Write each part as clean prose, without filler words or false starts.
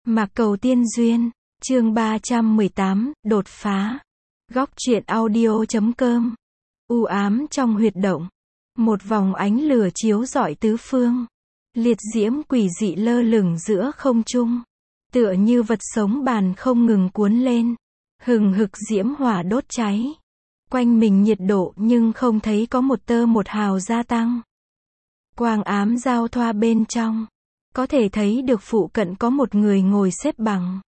Mạc Cầu Tiên Duyên, chương 318, đột phá. Góc truyện audio.com. U ám trong huyệt động. Một vòng ánh lửa chiếu rọi tứ phương. Liệt diễm quỷ dị lơ lửng giữa không trung. Tựa như vật sống bàn không ngừng cuốn lên. Hừng hực diễm hỏa đốt cháy. Quanh mình nhiệt độ nhưng không thấy có một tơ một hào gia tăng. Quang ám giao thoa bên trong. Có thể thấy được phụ cận có một người ngồi xếp bằng.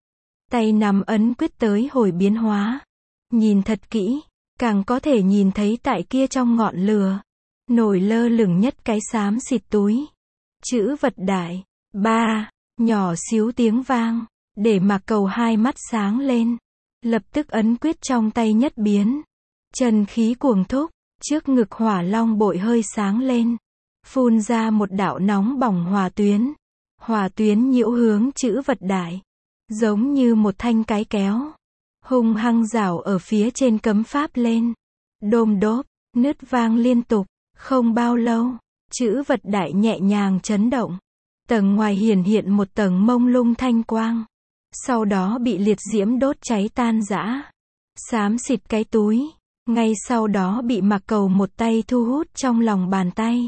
Tay nắm ấn quyết tới hồi biến hóa. Nhìn thật kỹ, càng có thể nhìn thấy tại kia trong ngọn lửa. Nổi lơ lửng nhất cái xám xịt túi. Chữ vật đại. Ba. Nhỏ xíu tiếng vang. Để Mạc Cầu hai mắt sáng lên. Lập tức ấn quyết trong tay nhất biến. Chân khí cuồng thúc. Trước ngực hỏa long bội hơi sáng lên. Phun ra một đạo nóng bỏng hỏa tuyến. Hỏa tuyến nhiễu hướng chữ vật đại. Giống như một thanh cái kéo. Hung hăng rảo ở phía trên cấm pháp lên. Đôm đốp, nứt vang liên tục. Không bao lâu, chữ vật đại nhẹ nhàng chấn động. Tầng ngoài hiển hiện một tầng mông lung thanh quang. Sau đó bị liệt diễm đốt cháy tan rã. Xám xịt cái túi. Ngay sau đó bị Mạc Cầu một tay thu hút trong lòng bàn tay.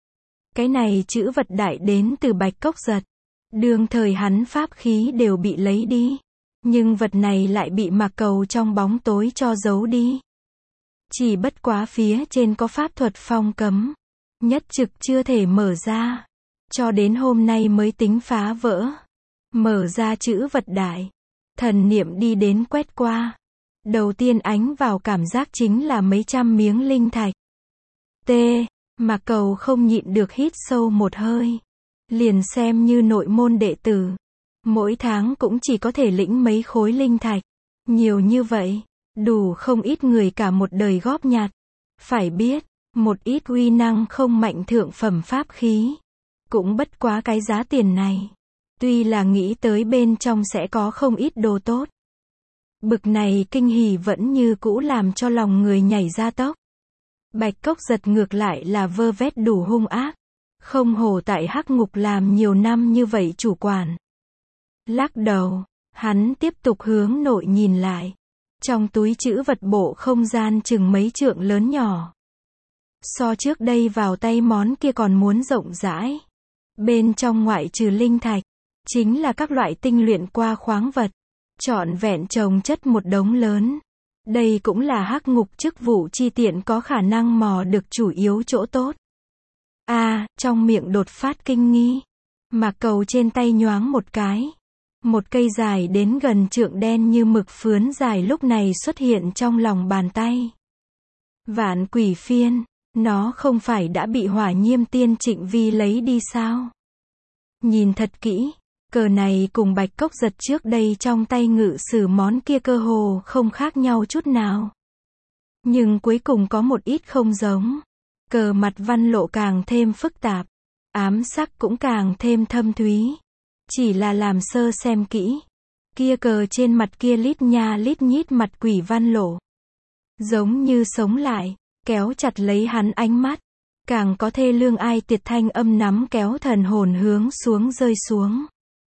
Cái này chữ vật đại đến từ Bạch Cốc Giật. Đương thời hắn pháp khí đều bị lấy đi. Nhưng vật này lại bị Mạc Cầu trong bóng tối cho giấu đi. Chỉ bất quá phía trên có pháp thuật phong cấm. Nhất trực chưa thể mở ra. Cho đến hôm nay mới tính phá vỡ. Mở ra chữ vật đại. Thần niệm đi đến quét qua. Đầu tiên ánh vào cảm giác chính là mấy trăm miếng linh thạch. T. Mạc Cầu không nhịn được hít sâu một hơi. Liền xem như nội môn đệ tử. Mỗi tháng cũng chỉ có thể lĩnh mấy khối linh thạch. Nhiều như vậy, đủ không ít người cả một đời góp nhặt. Phải biết, một ít uy năng không mạnh thượng phẩm pháp khí. Cũng bất quá cái giá tiền này. Tuy là nghĩ tới bên trong sẽ có không ít đồ tốt. Bực này kinh hỉ vẫn như cũ làm cho lòng người nhảy ra tốc. Bạch Cốc Giật ngược lại là vơ vét đủ hung ác. Không hổ tại hắc ngục làm nhiều năm như vậy chủ quản. Lắc đầu, hắn tiếp tục hướng nội nhìn lại. Trong túi trữ vật bộ không gian chừng mấy trượng lớn nhỏ. So trước đây vào tay món kia còn muốn rộng rãi. Bên trong ngoại trừ linh thạch, chính là các loại tinh luyện qua khoáng vật. Trọn vẹn chồng chất một đống lớn. Đây cũng là hắc ngục chức vụ chi tiện có khả năng mò được chủ yếu chỗ tốt. Trong miệng đột phát kinh nghi. Mạc Cầu trên tay nhoáng một cái. Một cây dài đến gần trượng đen như mực phướn dài lúc này xuất hiện trong lòng bàn tay. Vạn Quỷ Phiên, nó không phải đã bị Hỏa Nhiêm Tiên Trịnh Vi lấy đi sao? Nhìn thật kỹ, cờ này cùng Bạch Cốc Giật trước đây trong tay ngự sử món kia cơ hồ không khác nhau chút nào. Nhưng cuối cùng có một ít không giống. Cờ mặt văn lộ càng thêm phức tạp, ám sắc cũng càng thêm thâm thúy. Chỉ là làm sơ xem kỹ, kia cờ trên mặt kia lít nha lít nhít mặt quỷ văn lộ. Giống như sống lại, kéo chặt lấy hắn ánh mắt. Càng có thê lương ai tiệt thanh âm nắm kéo thần hồn hướng xuống rơi xuống.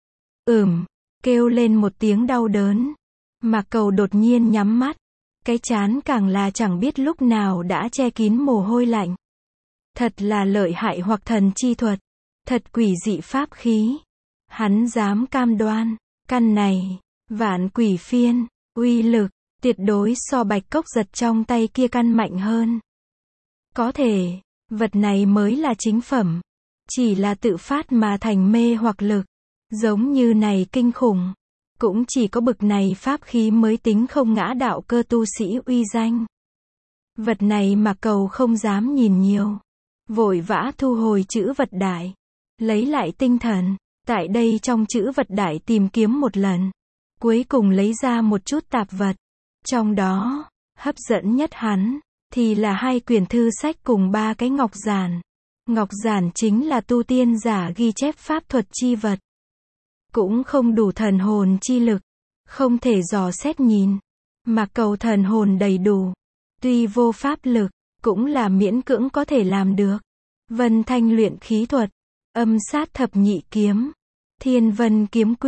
Kêu lên một tiếng đau đớn. Mạc Cầu đột nhiên nhắm mắt. Cái trán càng là chẳng biết lúc nào đã che kín mồ hôi lạnh. Thật là lợi hại hoặc thần chi thuật. Thật quỷ dị pháp khí. Hắn dám cam đoan, căn này, Vạn Quỷ Phiên, uy lực, tuyệt đối so Bạch Cốc Giật trong tay kia căn mạnh hơn. Có thể, vật này mới là chính phẩm. Chỉ là tự phát mà thành mê hoặc lực. Giống như này kinh khủng. Cũng chỉ có bực này pháp khí mới tính không ngã đạo cơ tu sĩ uy danh. Vật này Mạc Cầu không dám nhìn nhiều. Vội vã thu hồi chữ vật đại. Lấy lại tinh thần. Tại đây trong chữ vật đại tìm kiếm một lần. Cuối cùng lấy ra một chút tạp vật. Trong đó, hấp dẫn nhất hắn, thì là 2 quyển thư sách cùng 3 cái ngọc giản. Ngọc giản chính là tu tiên giả ghi chép pháp thuật chi vật. Cũng không đủ thần hồn chi lực. Không thể dò xét nhìn. Mạc Cầu thần hồn đầy đủ. Tuy vô pháp lực, cũng là miễn cưỡng có thể làm được. Vân Thanh luyện khí thuật. Âm sát thập nhị kiếm. Thiên Vân kiếm quyết.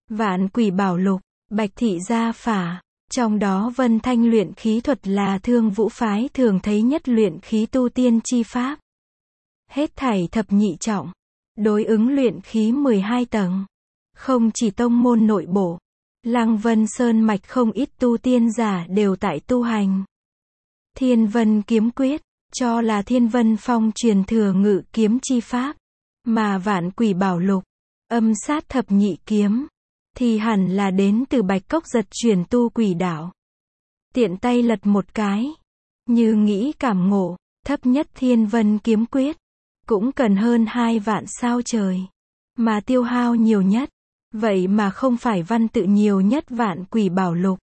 Vạn Quỷ Bảo Lục, Bạch Thị Gia Phả. Trong đó Vân Thanh luyện khí thuật là Thương Vũ phái thường thấy nhất luyện khí tu tiên chi pháp. Hết thảy thập nhị trọng, đối ứng luyện khí 12 tầng. Không chỉ tông môn nội bộ, Lăng Vân Sơn mạch không ít tu tiên giả đều tại tu hành. Thiên Vân kiếm quyết, cho là Thiên Vân Phong truyền thừa ngự kiếm chi pháp, mà Vạn Quỷ Bảo Lục, âm sát thập nhị kiếm, thì hẳn là đến từ Bạch Cốc Giật truyền tu quỷ đạo. Tiện tay lật một cái, như nghĩ cảm ngộ, thấp nhất Thiên Vân kiếm quyết, cũng cần hơn 2 vạn sao trời. Mà tiêu hao nhiều nhất, vậy mà không phải văn tự nhiều nhất Vạn Quỷ Bảo Lục,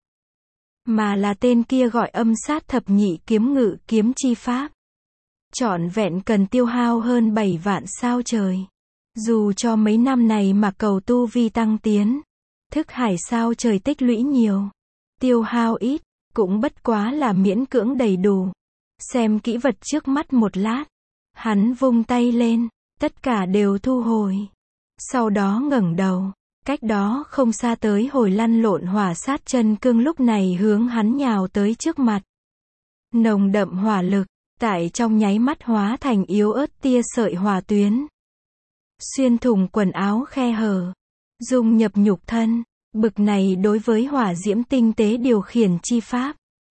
mà là tên kia gọi âm sát thập nhị kiếm ngự kiếm chi pháp. Trọn vẹn cần tiêu hao hơn 7 vạn sao trời. Dù cho mấy năm này mà cầu tu vi tăng tiến, thức hải sao trời tích lũy nhiều, tiêu hao ít, cũng bất quá là miễn cưỡng đầy đủ. Xem kỹ vật trước mắt một lát, hắn vung tay lên, tất cả đều thu hồi. Sau đó ngẩng đầu, cách đó không xa tới hồi lăn lộn hỏa sát chân cương lúc này hướng hắn nhào tới trước mặt. Nồng đậm hỏa lực, tại trong nháy mắt hóa thành yếu ớt tia sợi hỏa tuyến. Xuyên thủng quần áo khe hở, dung nhập nhục thân, bực này đối với hỏa diễm tinh tế điều khiển chi pháp.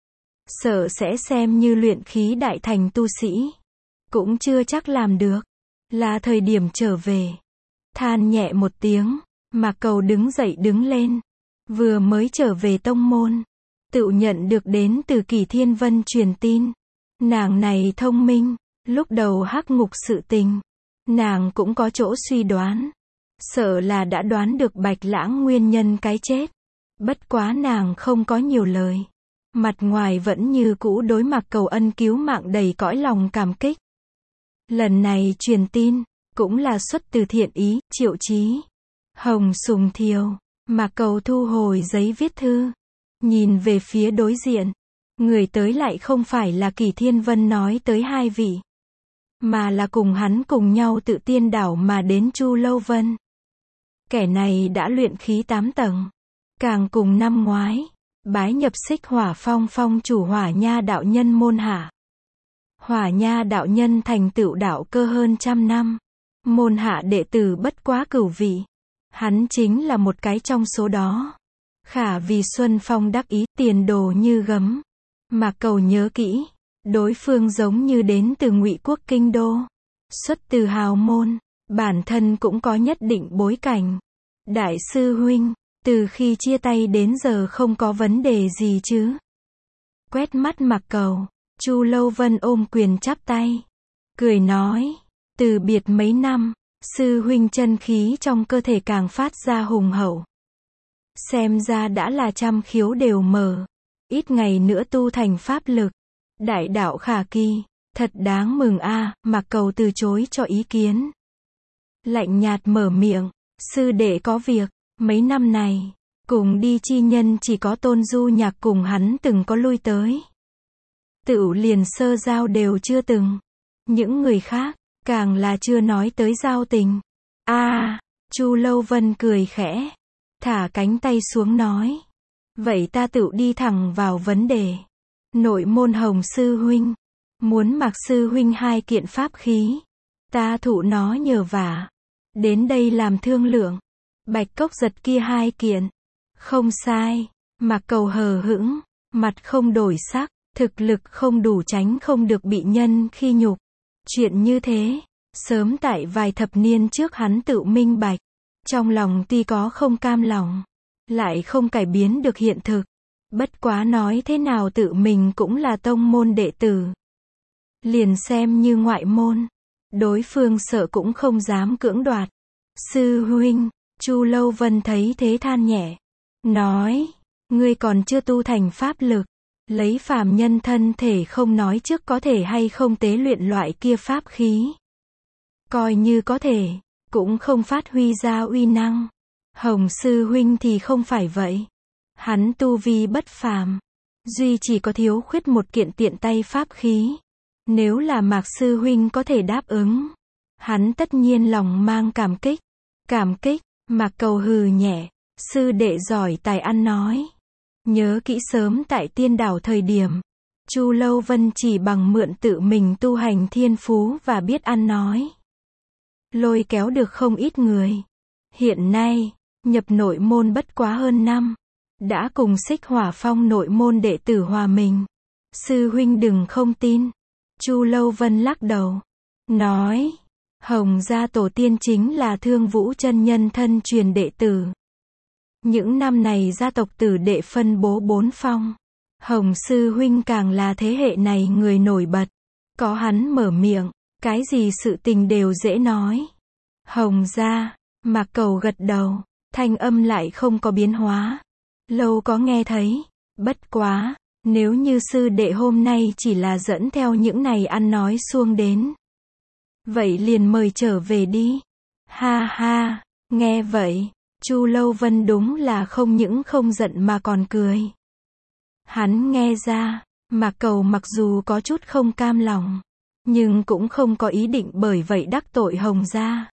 Sợ sẽ xem như luyện khí đại thành tu sĩ, cũng chưa chắc làm được. Là thời điểm trở về. Than nhẹ một tiếng, Mạc Cầu đứng dậy đứng lên. Vừa mới trở về tông môn, tự nhận được đến từ Kỳ Thiên Vân truyền tin. Nàng này thông minh, lúc đầu hắc ngục sự tình, nàng cũng có chỗ suy đoán. Sợ là đã đoán được Bạch Lãng nguyên nhân cái chết. Bất quá nàng không có nhiều lời. Mặt ngoài vẫn như cũ đối Mạc Cầu ân cứu mạng đầy cõi lòng cảm kích. Lần này truyền tin, cũng là xuất từ thiện ý, Triệu Chí, Hồng Sùng Thiều. Mạc Cầu thu hồi giấy viết thư, nhìn về phía đối diện. Người tới lại không phải là Kỳ Thiên Vân nói tới hai vị, mà là cùng hắn cùng nhau tự tiên đảo mà đến Chu Lâu Vân. Kẻ này đã luyện khí 8 tầng, càng cùng năm ngoái, bái nhập Xích Hỏa Phong phong chủ Hỏa Nha đạo nhân môn hạ. Hỏa Nha đạo nhân thành tựu đạo cơ hơn 100 năm, môn hạ đệ tử bất quá cửu vị. Hắn chính là một cái trong số đó. Khả vì Xuân Phong đắc ý, tiền đồ như gấm. Mạc Cầu nhớ kỹ, đối phương giống như đến từ Ngụy quốc kinh đô, xuất từ hào môn, bản thân cũng có nhất định bối cảnh. Đại sư huynh, từ khi chia tay đến giờ không có vấn đề gì chứ? Quét mắt Mạc Cầu, Chu Lâu Vân ôm quyền chắp tay, cười nói, từ biệt mấy năm, sư huynh chân khí trong cơ thể càng phát ra hùng hậu. Xem ra đã là trăm khiếu đều mở, ít ngày nữa tu thành pháp lực. Đại đạo khả kỳ, thật đáng mừng a. Mạc Cầu từ chối cho ý kiến. Lạnh nhạt mở miệng, sư đệ có việc, mấy năm này, cùng đi chi nhân chỉ có Tôn Du Nhạc cùng hắn từng có lui tới. Tựu liền sơ giao đều chưa từng. Những người khác, càng là chưa nói tới giao tình. Chu Lâu Vân cười khẽ, thả cánh tay xuống nói. Vậy ta tựu đi thẳng vào vấn đề. Nội môn Hồng sư huynh, muốn Mạc sư huynh 2 kiện pháp khí. Ta thụ nó nhờ vả. Đến đây làm thương lượng. Bạch Cốc Giật kia 2 kiện. Không sai. Mạc Cầu hờ hững, mặt không đổi sắc, thực lực không đủ tránh không được bị nhân khi nhục. Chuyện như thế, sớm tại vài thập niên trước hắn tự minh bạch. Trong lòng tuy có không cam lòng, lại không cải biến được hiện thực. Bất quá nói thế nào tự mình cũng là tông môn đệ tử. Liền xem như ngoại môn, đối phương sợ cũng không dám cưỡng đoạt. Sư huynh, Chu Lâu Vân thấy thế than nhẹ, nói, ngươi còn chưa tu thành pháp lực, lấy phàm nhân thân thể không nói trước có thể hay không tế luyện loại kia pháp khí. Coi như có thể, cũng không phát huy ra uy năng. Hồng sư huynh thì không phải vậy. Hắn tu vi bất phàm, duy chỉ có thiếu khuyết một kiện tiện tay pháp khí. Nếu là Mạc sư huynh có thể đáp ứng, hắn tất nhiên lòng mang cảm kích. Cảm kích, Mạc Cầu hừ nhẹ, Sư đệ giỏi tài ăn nói. Nhớ kỹ sớm tại tiên đảo thời điểm, Chu Lâu Vân chỉ bằng mượn tự mình tu hành thiên phú và biết ăn nói, lôi kéo được không ít người. Hiện nay, nhập nội môn bất quá hơn năm, đã cùng Xích Hỏa Phong nội môn đệ tử hòa mình. Sư huynh đừng không tin. Chu Lâu Vân lắc đầu, nói, Hồng gia tổ tiên chính là Thương Vũ chân nhân thân truyền đệ tử. Những năm này gia tộc tử đệ phân bố bốn phong. Hồng sư huynh càng là thế hệ này người nổi bật. Có hắn mở miệng, cái gì sự tình đều dễ nói. Hồng gia, Mạc Cầu gật đầu, thanh âm lại không có biến hóa. Lâu có nghe thấy, bất quá, nếu như sư đệ hôm nay chỉ là dẫn theo những này ăn nói xuông đến, vậy liền mời trở về đi. Ha ha, nghe vậy, Chu Lâu Vân đúng là không những không giận mà còn cười. Hắn nghe ra, Mạc Cầu mặc dù có chút không cam lòng, nhưng cũng không có ý định bởi vậy đắc tội Hồng gia.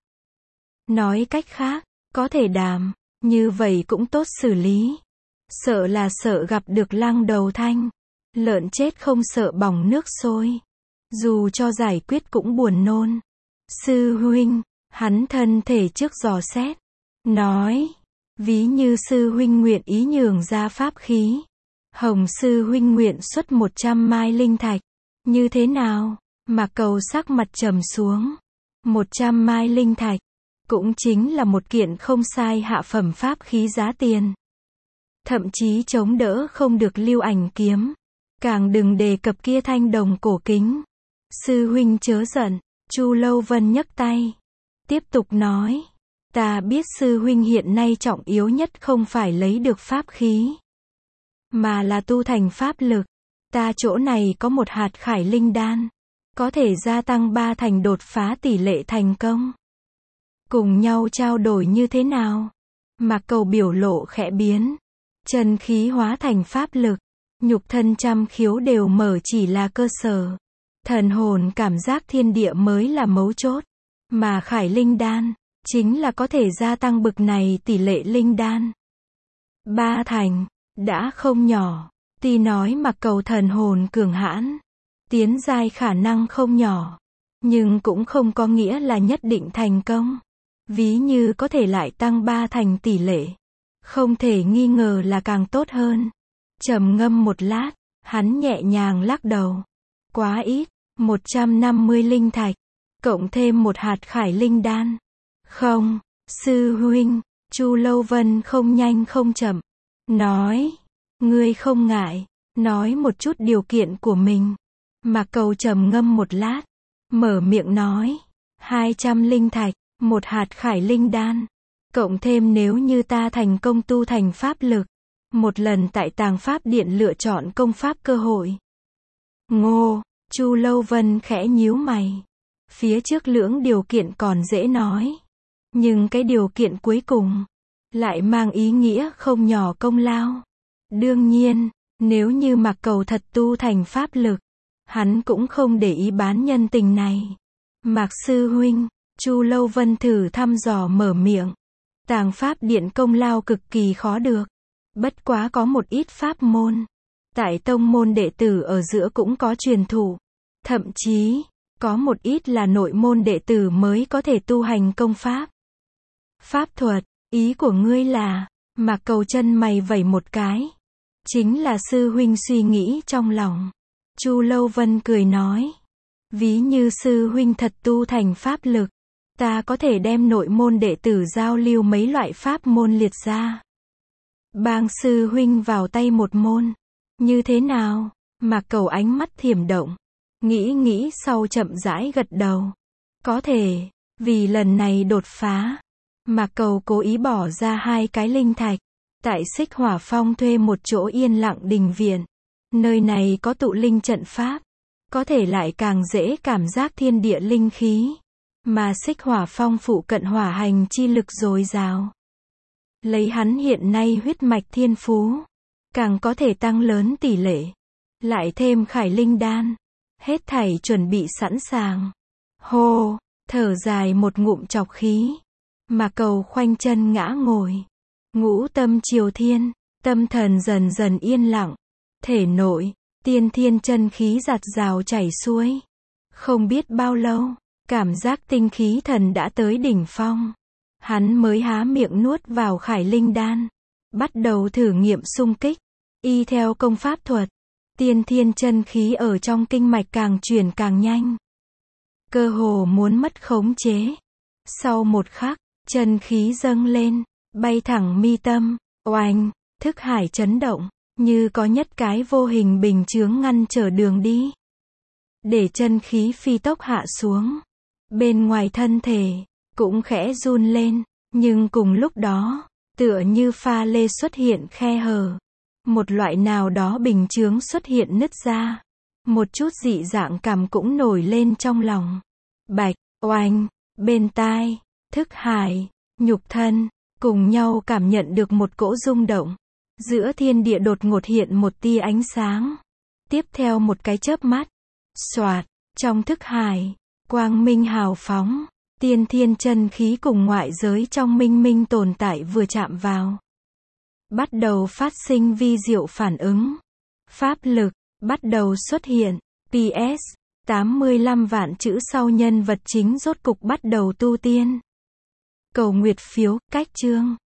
Nói cách khác, có thể đàm, như vậy cũng tốt xử lý. Sợ là sợ gặp được lăng đầu thanh. Lợn chết không sợ bỏng nước sôi. Dù cho giải quyết cũng buồn nôn. Sư huynh, hắn thân thể trước dò xét. Nói, ví như sư huynh nguyện ý nhường ra pháp khí. Hồng sư huynh nguyện xuất 100 mai linh thạch. Như thế nào? Mạc Cầu sắc mặt trầm xuống. 100 mai linh thạch. Cũng chính là một kiện không sai hạ phẩm pháp khí giá tiền. Thậm chí chống đỡ không được Lưu Ảnh kiếm. Càng đừng đề cập kia thanh đồng cổ kính. Sư huynh chớ giận. Chu Lâu Vân nhấc tay. Tiếp tục nói. Ta biết sư huynh hiện nay trọng yếu nhất không phải lấy được pháp khí, mà là tu thành pháp lực. Ta chỗ này có một hạt khải linh đan. Có thể gia tăng 3 thành đột phá tỷ lệ thành công. Cùng nhau trao đổi như thế nào? Mạc Cầu biểu lộ khẽ biến. Chân khí hóa thành pháp lực. Nhục thân trăm khiếu đều mở chỉ là cơ sở. Thần hồn cảm giác thiên địa mới là mấu chốt. Mà khải linh đan, chính là có thể gia tăng bực này tỷ lệ linh đan. 3 thành, đã không nhỏ. Tuy nói Mạc Cầu thần hồn cường hãn, tiến giai khả năng không nhỏ, nhưng cũng không có nghĩa là nhất định thành công. Ví như có thể lại tăng 3 thành tỷ lệ, không thể nghi ngờ là càng tốt hơn. Trầm ngâm một lát, hắn nhẹ nhàng lắc đầu. Quá ít, 150 linh thạch, cộng thêm một hạt khải linh đan. Không, sư huynh, Chu Lâu Vân không nhanh không chậm. Nói, ngươi không ngại, nói một chút điều kiện của mình. Mạc Cầu trầm ngâm một lát, mở miệng nói, 200 linh thạch, một hạt khải linh đan. Cộng thêm nếu như ta thành công tu thành pháp lực, một lần tại Tàng Pháp Điện lựa chọn công pháp cơ hội. Ngô, Chu Lâu Vân khẽ nhíu mày. Phía trước lưỡng điều kiện còn dễ nói, nhưng cái điều kiện cuối cùng lại mang ý nghĩa không nhỏ công lao. Đương nhiên, nếu như Mạc Cầu thật tu thành pháp lực, hắn cũng không để ý bán nhân tình này. Mạc sư huynh, Chu Lâu Vân thử thăm dò mở miệng. Tàng Pháp Điện công lao cực kỳ khó được. Bất quá có một ít pháp môn. Tại tông môn đệ tử ở giữa cũng có truyền thụ. Thậm chí, có một ít là nội môn đệ tử mới có thể tu hành công pháp. Pháp thuật, ý của ngươi là, Mạc Cầu chân mày vẩy một cái. Chính là sư huynh suy nghĩ trong lòng. Chu Lâu Vân cười nói. Ví như sư huynh thật tu thành pháp lực, ta có thể đem nội môn đệ tử giao lưu mấy loại pháp môn liệt ra. Bang sư huynh vào tay một môn. Như thế nào? Mạc Cầu ánh mắt thiểm động. Nghĩ sau chậm rãi gật đầu. Có thể, vì lần này đột phá, Mạc Cầu cố ý bỏ ra 2 cái linh thạch. Tại Xích Hỏa Phong thuê một chỗ yên lặng đình viện. Nơi này có tụ linh trận pháp. Có thể lại càng dễ cảm giác thiên địa linh khí. Mà Xích Hỏa Phong phụ cận hỏa hành chi lực dồi dào. Lấy hắn hiện nay huyết mạch thiên phú, càng có thể tăng lớn tỷ lệ. Lại thêm khải linh đan. Hết thảy chuẩn bị sẵn sàng. Hô, thở dài một ngụm trọc khí. Mạc Cầu khoanh chân ngã ngồi. Ngũ tâm triều thiên, tâm thần dần dần yên lặng. Thể nội, tiên thiên chân khí giạt rào chảy xuôi. Không biết bao lâu, cảm giác tinh khí thần đã tới đỉnh phong. Hắn mới há miệng nuốt vào Khải Linh đan. Bắt đầu thử nghiệm xung kích. Y theo công pháp thuật, tiên thiên chân khí ở trong kinh mạch càng chuyển càng nhanh. Cơ hồ muốn mất khống chế. Sau một khắc, chân khí dâng lên, bay thẳng mi tâm, oanh, thức hải chấn động, như có nhất cái vô hình bình chướng ngăn trở đường đi. Để chân khí phi tốc hạ xuống. Bên ngoài thân thể, cũng khẽ run lên, nhưng cùng lúc đó, tựa như pha lê xuất hiện khe hở. Một loại nào đó bình chướng xuất hiện nứt ra. Một chút dị dạng cảm cũng nổi lên trong lòng. Bạch, oanh, bên tai, thức hải, nhục thân, cùng nhau cảm nhận được một cỗ rung động. Giữa thiên địa đột ngột hiện một tia ánh sáng. Tiếp theo một cái chớp mắt. Xoạt, trong thức hải, quang minh hào phóng. Tiên thiên chân khí cùng ngoại giới trong minh minh tồn tại vừa chạm vào. Bắt đầu phát sinh vi diệu phản ứng. Pháp lực, bắt đầu xuất hiện. PS, 85 vạn chữ sau nhân vật chính rốt cục bắt đầu tu tiên. Cầu nguyệt phiếu, cách chương.